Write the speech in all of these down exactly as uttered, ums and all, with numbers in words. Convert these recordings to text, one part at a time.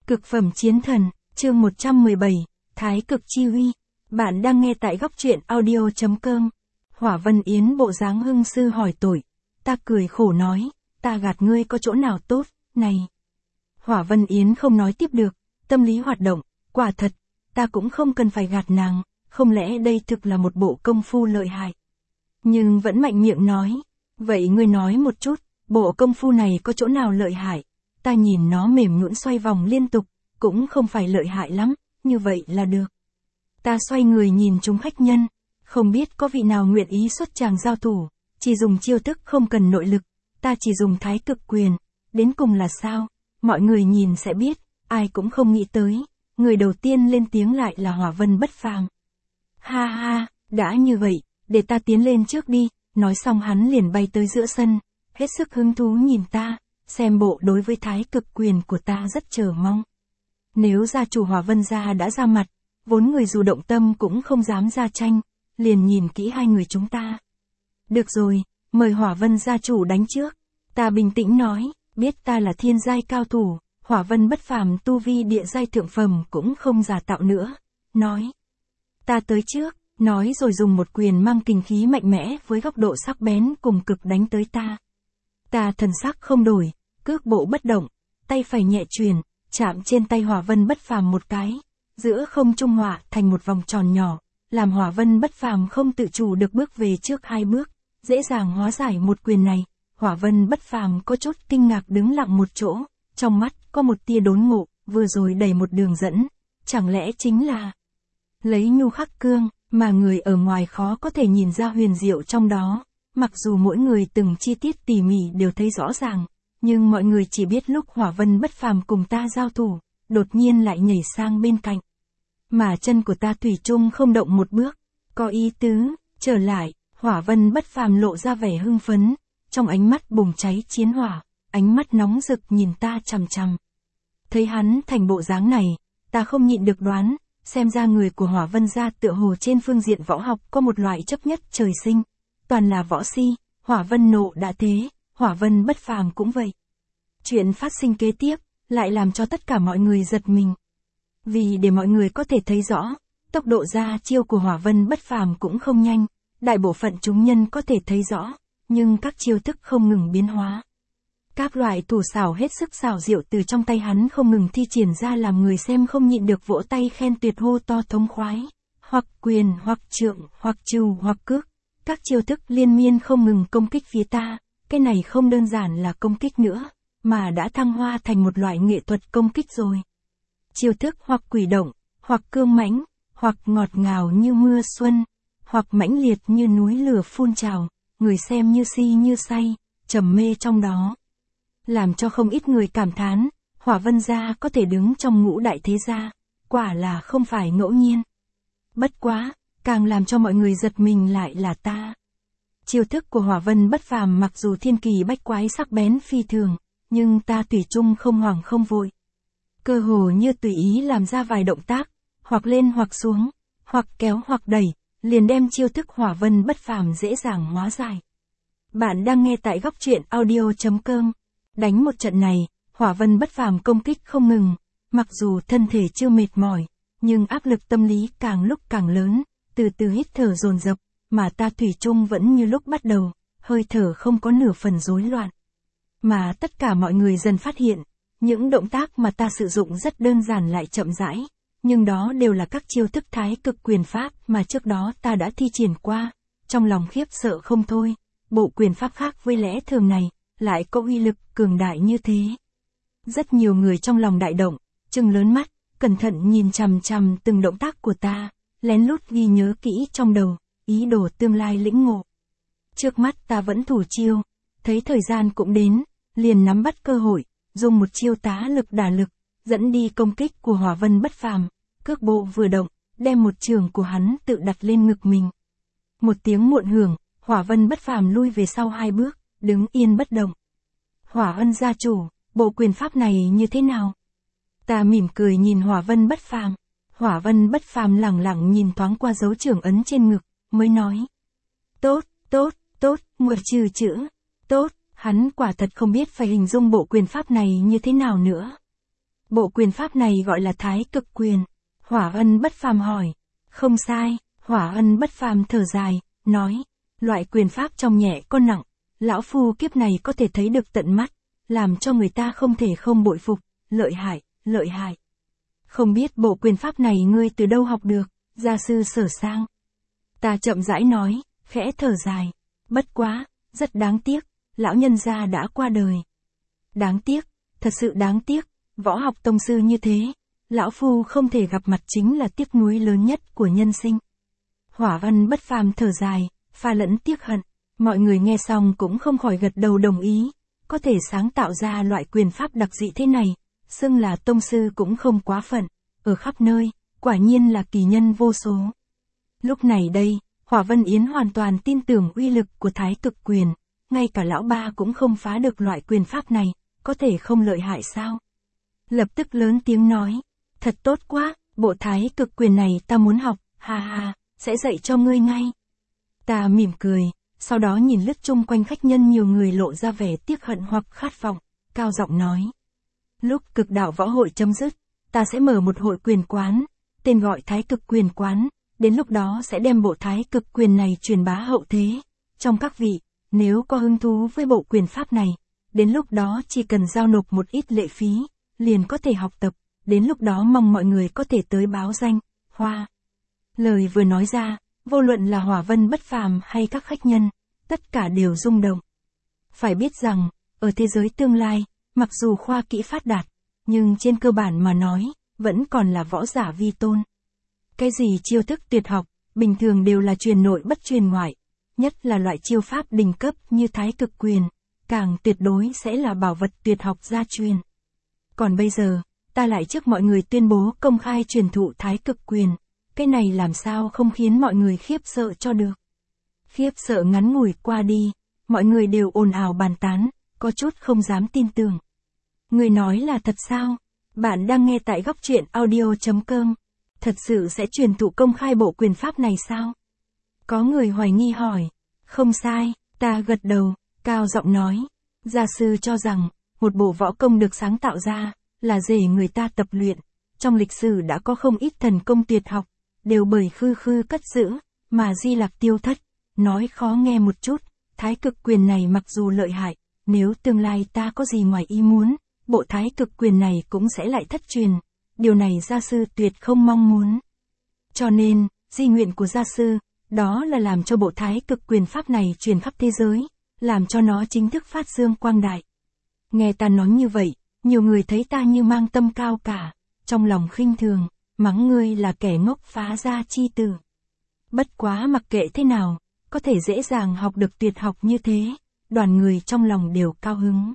Cực phẩm chiến thần, chương một trăm mười bảy, Thái cực chi uy. Bạn đang nghe tại góc truyện audio chấm com. Hỏa Vân Yến bộ dáng hưng sư hỏi tội. Ta cười khổ nói, ta gạt ngươi có chỗ nào tốt, này. Hỏa Vân Yến không nói tiếp được, tâm lý hoạt động, quả thật, ta cũng không cần phải gạt nàng, không lẽ đây thực là một bộ công phu lợi hại. Nhưng vẫn mạnh miệng nói, vậy ngươi nói một chút, bộ công phu này có chỗ nào lợi hại? Ta nhìn nó mềm nhũn xoay vòng liên tục, cũng không phải lợi hại lắm, như vậy là được. Ta xoay người nhìn chúng khách nhân, không biết có vị nào nguyện ý xuất tràng giao thủ, chỉ dùng chiêu thức không cần nội lực, ta chỉ dùng thái cực quyền, đến cùng là sao? Mọi người nhìn sẽ biết, ai cũng không nghĩ tới, người đầu tiên lên tiếng lại là Hỏa Vân Bất Phàm. Ha ha, đã như vậy, để ta tiến lên trước đi, nói xong hắn liền bay tới giữa sân, hết sức hứng thú nhìn ta, xem bộ đối với thái cực quyền của ta rất chờ mong. Nếu gia chủ Hỏa Vân gia đã ra mặt, vốn người dù động tâm cũng không dám ra tranh, liền nhìn kỹ hai người chúng ta. Được rồi, mời Hỏa Vân gia chủ đánh trước. Ta bình tĩnh nói, biết ta là thiên giai cao thủ, Hỏa Vân Bất Phàm tu vi địa giai thượng phẩm cũng không giả tạo nữa. Nói, ta tới trước, nói rồi dùng một quyền mang kình khí mạnh mẽ với góc độ sắc bén cùng cực đánh tới ta. Ta thần sắc không đổi, cước bộ bất động, tay phải nhẹ truyền, chạm trên tay Hỏa Vân Bất Phàm một cái, giữa không trung hỏa thành một vòng tròn nhỏ, làm Hỏa Vân Bất Phàm không tự chủ được bước về trước hai bước, dễ dàng hóa giải một quyền này. Hỏa Vân Bất Phàm có chút kinh ngạc đứng lặng một chỗ, trong mắt có một tia đốn ngộ, vừa rồi đầy một đường dẫn, chẳng lẽ chính là lấy nhu khắc cương, mà người ở ngoài khó có thể nhìn ra huyền diệu trong đó, mặc dù mỗi người từng chi tiết tỉ mỉ đều thấy rõ ràng, nhưng mọi người chỉ biết lúc Hỏa Vân Bất Phàm cùng ta giao thủ, đột nhiên lại nhảy sang bên cạnh. Mà chân của ta thủy chung không động một bước, có ý tứ, trở lại, Hỏa Vân Bất Phàm lộ ra vẻ hưng phấn, trong ánh mắt bùng cháy chiến hỏa, ánh mắt nóng rực nhìn ta chằm chằm. Thấy hắn thành bộ dáng này, ta không nhịn được đoán, xem ra người của Hỏa Vân gia tựa hồ trên phương diện võ học có một loại chấp nhất trời sinh, toàn là võ si, Hỏa Vân nộ đã thế, Hỏa Vân Bất Phàm cũng vậy. Chuyện phát sinh kế tiếp, lại làm cho tất cả mọi người giật mình. Vì để mọi người có thể thấy rõ, tốc độ ra chiêu của Hỏa Vân Bất Phàm cũng không nhanh, đại bộ phận chúng nhân có thể thấy rõ, nhưng các chiêu thức không ngừng biến hóa. Các loại thủ xảo hết sức xảo diệu từ trong tay hắn không ngừng thi triển ra làm người xem không nhịn được vỗ tay khen tuyệt hô to thống khoái. Hoặc quyền, hoặc trượng, hoặc trù, hoặc cước. Các chiêu thức liên miên không ngừng công kích phía ta, cái này không đơn giản là công kích nữa, mà đã thăng hoa thành một loại nghệ thuật công kích rồi. Chiêu thức hoặc quỷ động, hoặc cương mãnh, hoặc ngọt ngào như mưa xuân, hoặc mãnh liệt như núi lửa phun trào, người xem như si như say, trầm mê trong đó. Làm cho không ít người cảm thán, Hỏa Vân gia có thể đứng trong ngũ đại thế gia, quả là không phải ngẫu nhiên. Bất quá, càng làm cho mọi người giật mình lại là ta. Chiêu thức của Hỏa Vân Bất Phàm mặc dù thiên kỳ bách quái sắc bén phi thường, nhưng ta thủy chung không hoảng không vội. Cơ hồ như tùy ý làm ra vài động tác, hoặc lên hoặc xuống, hoặc kéo hoặc đẩy, liền đem chiêu thức Hỏa Vân Bất Phàm dễ dàng hóa giải. Bạn đang nghe tại góc truyện audio chấm com. Đánh một trận này, Hỏa Vân Bất Phàm công kích không ngừng, mặc dù thân thể chưa mệt mỏi, nhưng áp lực tâm lý càng lúc càng lớn, từ từ hít thở dồn dập, mà ta thủy chung vẫn như lúc bắt đầu, hơi thở không có nửa phần rối loạn. Mà tất cả mọi người dần phát hiện, những động tác mà ta sử dụng rất đơn giản lại chậm rãi, nhưng đó đều là các chiêu thức thái cực quyền pháp mà trước đó ta đã thi triển qua, trong lòng khiếp sợ không thôi, bộ quyền pháp khác với lẽ thường này, lại có uy lực cường đại như thế. Rất nhiều người trong lòng đại động, trừng lớn mắt, cẩn thận nhìn chằm chằm từng động tác của ta, lén lút ghi nhớ kỹ trong đầu, ý đồ tương lai lĩnh ngộ. Trước mắt ta vẫn thủ chiêu, thấy thời gian cũng đến, liền nắm bắt cơ hội, dùng một chiêu tá lực đả lực, dẫn đi công kích của Hỏa Vân Bất Phàm, cước bộ vừa động, đem một trường của hắn tự đặt lên ngực mình. Một tiếng muộn hưởng, Hỏa Vân Bất Phàm lui về sau hai bước, đứng yên bất động. Hỏa Ân gia chủ, bộ quyền pháp này như thế nào? Ta mỉm cười nhìn Hỏa Vân Bất Phàm. Hỏa Vân Bất Phàm lẳng lặng nhìn thoáng qua dấu trưởng ấn trên ngực, mới nói: Tốt, tốt, tốt, một trừ chữ, tốt, hắn quả thật không biết phải hình dung bộ quyền pháp này như thế nào nữa. Bộ quyền pháp này gọi là Thái Cực Quyền. Hỏa Ân Bất Phàm hỏi. Không sai, Hỏa Ân Bất Phàm thở dài, nói. Loại quyền pháp trong nhẹ có nặng, lão phu kiếp này có thể thấy được tận mắt, làm cho người ta không thể không bội phục, lợi hại, lợi hại. Không biết bộ quyền pháp này ngươi từ đâu học được, gia sư Sở Sang. Ta chậm rãi nói, khẽ thở dài. Bất quá, rất đáng tiếc, lão nhân gia đã qua đời. Đáng tiếc, thật sự đáng tiếc, võ học tông sư như thế, lão phu không thể gặp mặt chính là tiếc nuối lớn nhất của nhân sinh. Hỏa Văn Bất Phàm thở dài, pha lẫn tiếc hận, mọi người nghe xong cũng không khỏi gật đầu đồng ý, có thể sáng tạo ra loại quyền pháp đặc dị thế này, xưng là tông sư cũng không quá phận, ở khắp nơi, quả nhiên là kỳ nhân vô số. Lúc này đây, Hỏa Vân Yến hoàn toàn tin tưởng uy lực của Thái Cực Quyền, ngay cả lão ba cũng không phá được loại quyền pháp này, có thể không lợi hại sao? Lập tức lớn tiếng nói, thật tốt quá, bộ Thái Cực Quyền này ta muốn học, ha ha, sẽ dạy cho ngươi ngay. Ta mỉm cười, sau đó nhìn lướt chung quanh khách nhân nhiều người lộ ra vẻ tiếc hận hoặc khát vọng, cao giọng nói. Lúc cực đạo võ hội chấm dứt, ta sẽ mở một hội quyền quán, tên gọi Thái Cực Quyền Quán, đến lúc đó sẽ đem bộ Thái Cực Quyền này truyền bá hậu thế. Trong các vị, nếu có hứng thú với bộ quyền pháp này, đến lúc đó chỉ cần giao nộp một ít lệ phí, liền có thể học tập, đến lúc đó mong mọi người có thể tới báo danh, hoa. Lời vừa nói ra, vô luận là Hỏa Vân Bất Phàm hay các khách nhân, tất cả đều rung động. Phải biết rằng, ở thế giới tương lai, mặc dù khoa kỹ phát đạt, nhưng trên cơ bản mà nói, vẫn còn là võ giả vi tôn. Cái gì chiêu thức tuyệt học, bình thường đều là truyền nội bất truyền ngoại, nhất là loại chiêu pháp đỉnh cấp như Thái Cực Quyền, càng tuyệt đối sẽ là bảo vật tuyệt học gia truyền. Còn bây giờ, ta lại trước mọi người tuyên bố công khai truyền thụ Thái Cực Quyền, cái này làm sao không khiến mọi người khiếp sợ cho được. Khiếp sợ ngắn ngủi qua đi, mọi người đều ồn ào bàn tán, có chút không dám tin tưởng. Người nói là thật sao? Bạn đang nghe tại góc truyện audio chấm com. Thật sự sẽ truyền thụ công khai bộ quyền pháp này sao? Có người hoài nghi hỏi. Không sai, ta gật đầu, cao giọng nói. Gia sư cho rằng, một bộ võ công được sáng tạo ra, là để người ta tập luyện. Trong lịch sử đã có không ít thần công tuyệt học, đều bởi khư khư cất giữ, mà di lạc tiêu thất. Nói khó nghe một chút, Thái Cực Quyền này mặc dù lợi hại, nếu tương lai ta có gì ngoài ý muốn, bộ Thái Cực Quyền này cũng sẽ lại thất truyền. Điều này gia sư tuyệt không mong muốn. Cho nên, di nguyện của gia sư, đó là làm cho bộ Thái Cực Quyền pháp này truyền khắp thế giới, làm cho nó chính thức phát dương quang đại. Nghe ta nói như vậy, nhiều người thấy ta như mang tâm cao cả, trong lòng khinh thường, mắng ngươi là kẻ ngốc phá gia chi tử. Bất quá mặc kệ thế nào, có thể dễ dàng học được tuyệt học như thế, đoàn người trong lòng đều cao hứng.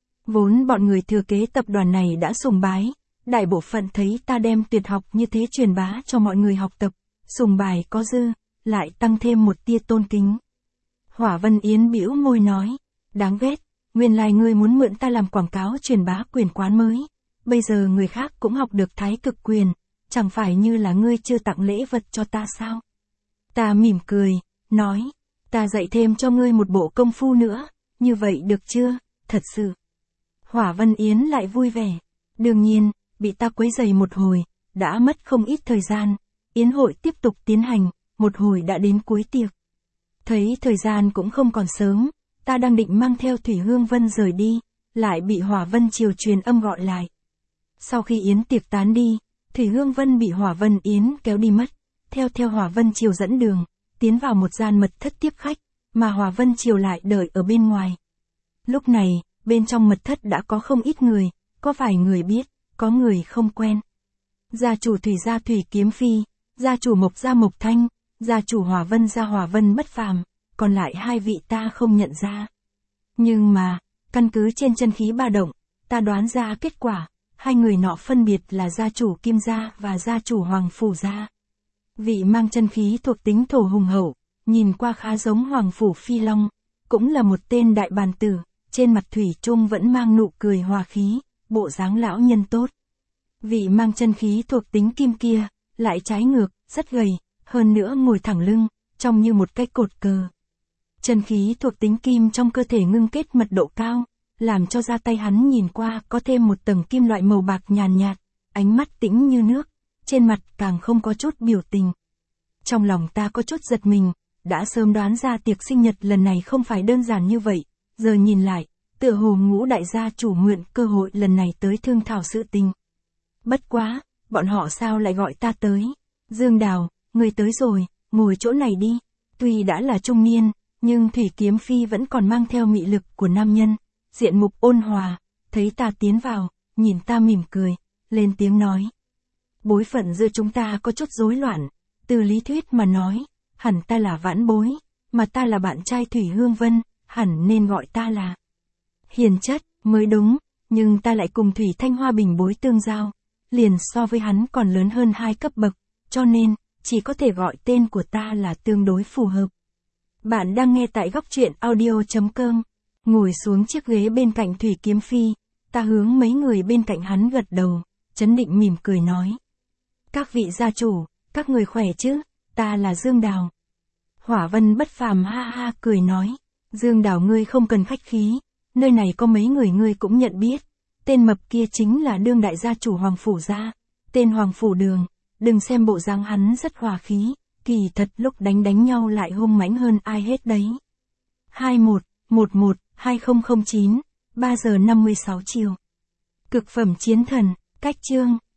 Vốn bọn người thừa kế tập đoàn này đã sùng bái, đại bộ phận thấy ta đem tuyệt học như thế truyền bá cho mọi người học tập, sùng bài có dư, lại tăng thêm một tia tôn kính. Hỏa Vân Yến bĩu môi nói, đáng ghét, nguyên lai ngươi muốn mượn ta làm quảng cáo truyền bá quyền quán mới, bây giờ người khác cũng học được Thái Cực Quyền, chẳng phải như là ngươi chưa tặng lễ vật cho ta sao? Ta mỉm cười, nói, ta dạy thêm cho ngươi một bộ công phu nữa, như vậy được chưa, thật sự. Hỏa Vân Yến lại vui vẻ, đương nhiên, bị ta quấy rầy một hồi, đã mất không ít thời gian, yến hội tiếp tục tiến hành, một hồi đã đến cuối tiệc. Thấy thời gian cũng không còn sớm, ta đang định mang theo Thủy Hương Vân rời đi, lại bị Hỏa Vân Triều truyền âm gọi lại. Sau khi yến tiệc tán đi, Thủy Hương Vân bị Hỏa Vân Yến kéo đi mất, theo theo Hỏa Vân Triều dẫn đường, tiến vào một gian mật thất tiếp khách, mà Hỏa Vân Triều lại đợi ở bên ngoài. Lúc này, bên trong mật thất đã có không ít người, có vài người biết, có người không quen. Gia chủ Thủy gia Thủy Kiếm Phi, gia chủ Mộc gia Mộc Thanh, gia chủ Hỏa Vân gia Hỏa Vân Bất Phàm, còn lại hai vị ta không nhận ra. Nhưng mà, căn cứ trên chân khí ba động, ta đoán ra kết quả, hai người nọ phân biệt là gia chủ Kim gia và gia chủ Hoàng Phủ gia. Vị mang chân khí thuộc tính thổ hùng hậu, nhìn qua khá giống Hoàng Phủ Phi Long, cũng là một tên đại bàn tử, trên mặt thủy chung vẫn mang nụ cười hòa khí, bộ dáng lão nhân tốt. Vị mang chân khí thuộc tính kim kia, lại trái ngược, rất gầy, hơn nữa ngồi thẳng lưng, trông như một cái cột cờ. Chân khí thuộc tính kim trong cơ thể ngưng kết mật độ cao, làm cho da tay hắn nhìn qua có thêm một tầng kim loại màu bạc nhàn nhạt, ánh mắt tĩnh như nước, trên mặt càng không có chút biểu tình. Trong lòng ta có chút giật mình, đã sớm đoán ra tiệc sinh nhật lần này không phải đơn giản như vậy, giờ nhìn lại, tựa hồ Ngũ đại gia chủ mượn cơ hội lần này tới thương thảo sự tình. Bất quá, bọn họ sao lại gọi ta tới? Dương Đào, người tới rồi, ngồi chỗ này đi. Tuy đã là trung niên, nhưng Thủy Kiếm Phi vẫn còn mang theo mị lực của nam nhân, diện mục ôn hòa, thấy ta tiến vào, nhìn ta mỉm cười, lên tiếng nói. Bối phận giữa chúng ta có chút rối loạn, từ lý thuyết mà nói, hẳn ta là vãn bối, mà ta là bạn trai Thủy Hương Vân, hẳn nên gọi ta là hiền chất, mới đúng, nhưng ta lại cùng Thủy Thanh Hoa bình bối tương giao, liền so với hắn còn lớn hơn hai cấp bậc, cho nên, chỉ có thể gọi tên của ta là tương đối phù hợp. Bạn đang nghe tại góc truyện audio chấm com, ngồi xuống chiếc ghế bên cạnh Thủy Kiếm Phi, ta hướng mấy người bên cạnh hắn gật đầu, chấn định mỉm cười nói. Các vị gia chủ, các người khỏe chứ, ta là Dương Đào. Hỏa Vân bất phàm ha ha cười nói, Dương Đào ngươi không cần khách khí, nơi này có mấy người ngươi cũng nhận biết, tên mập kia chính là đương đại gia chủ Hoàng Phủ gia, tên Hoàng Phủ Đường, đừng xem bộ dáng hắn rất hòa khí, kỳ thật lúc đánh đánh nhau lại hung mãnh hơn ai hết đấy. hai một một một hai không không chín, ba giờ năm mươi sáu chiều. Cực phẩm chiến thần, cách chương.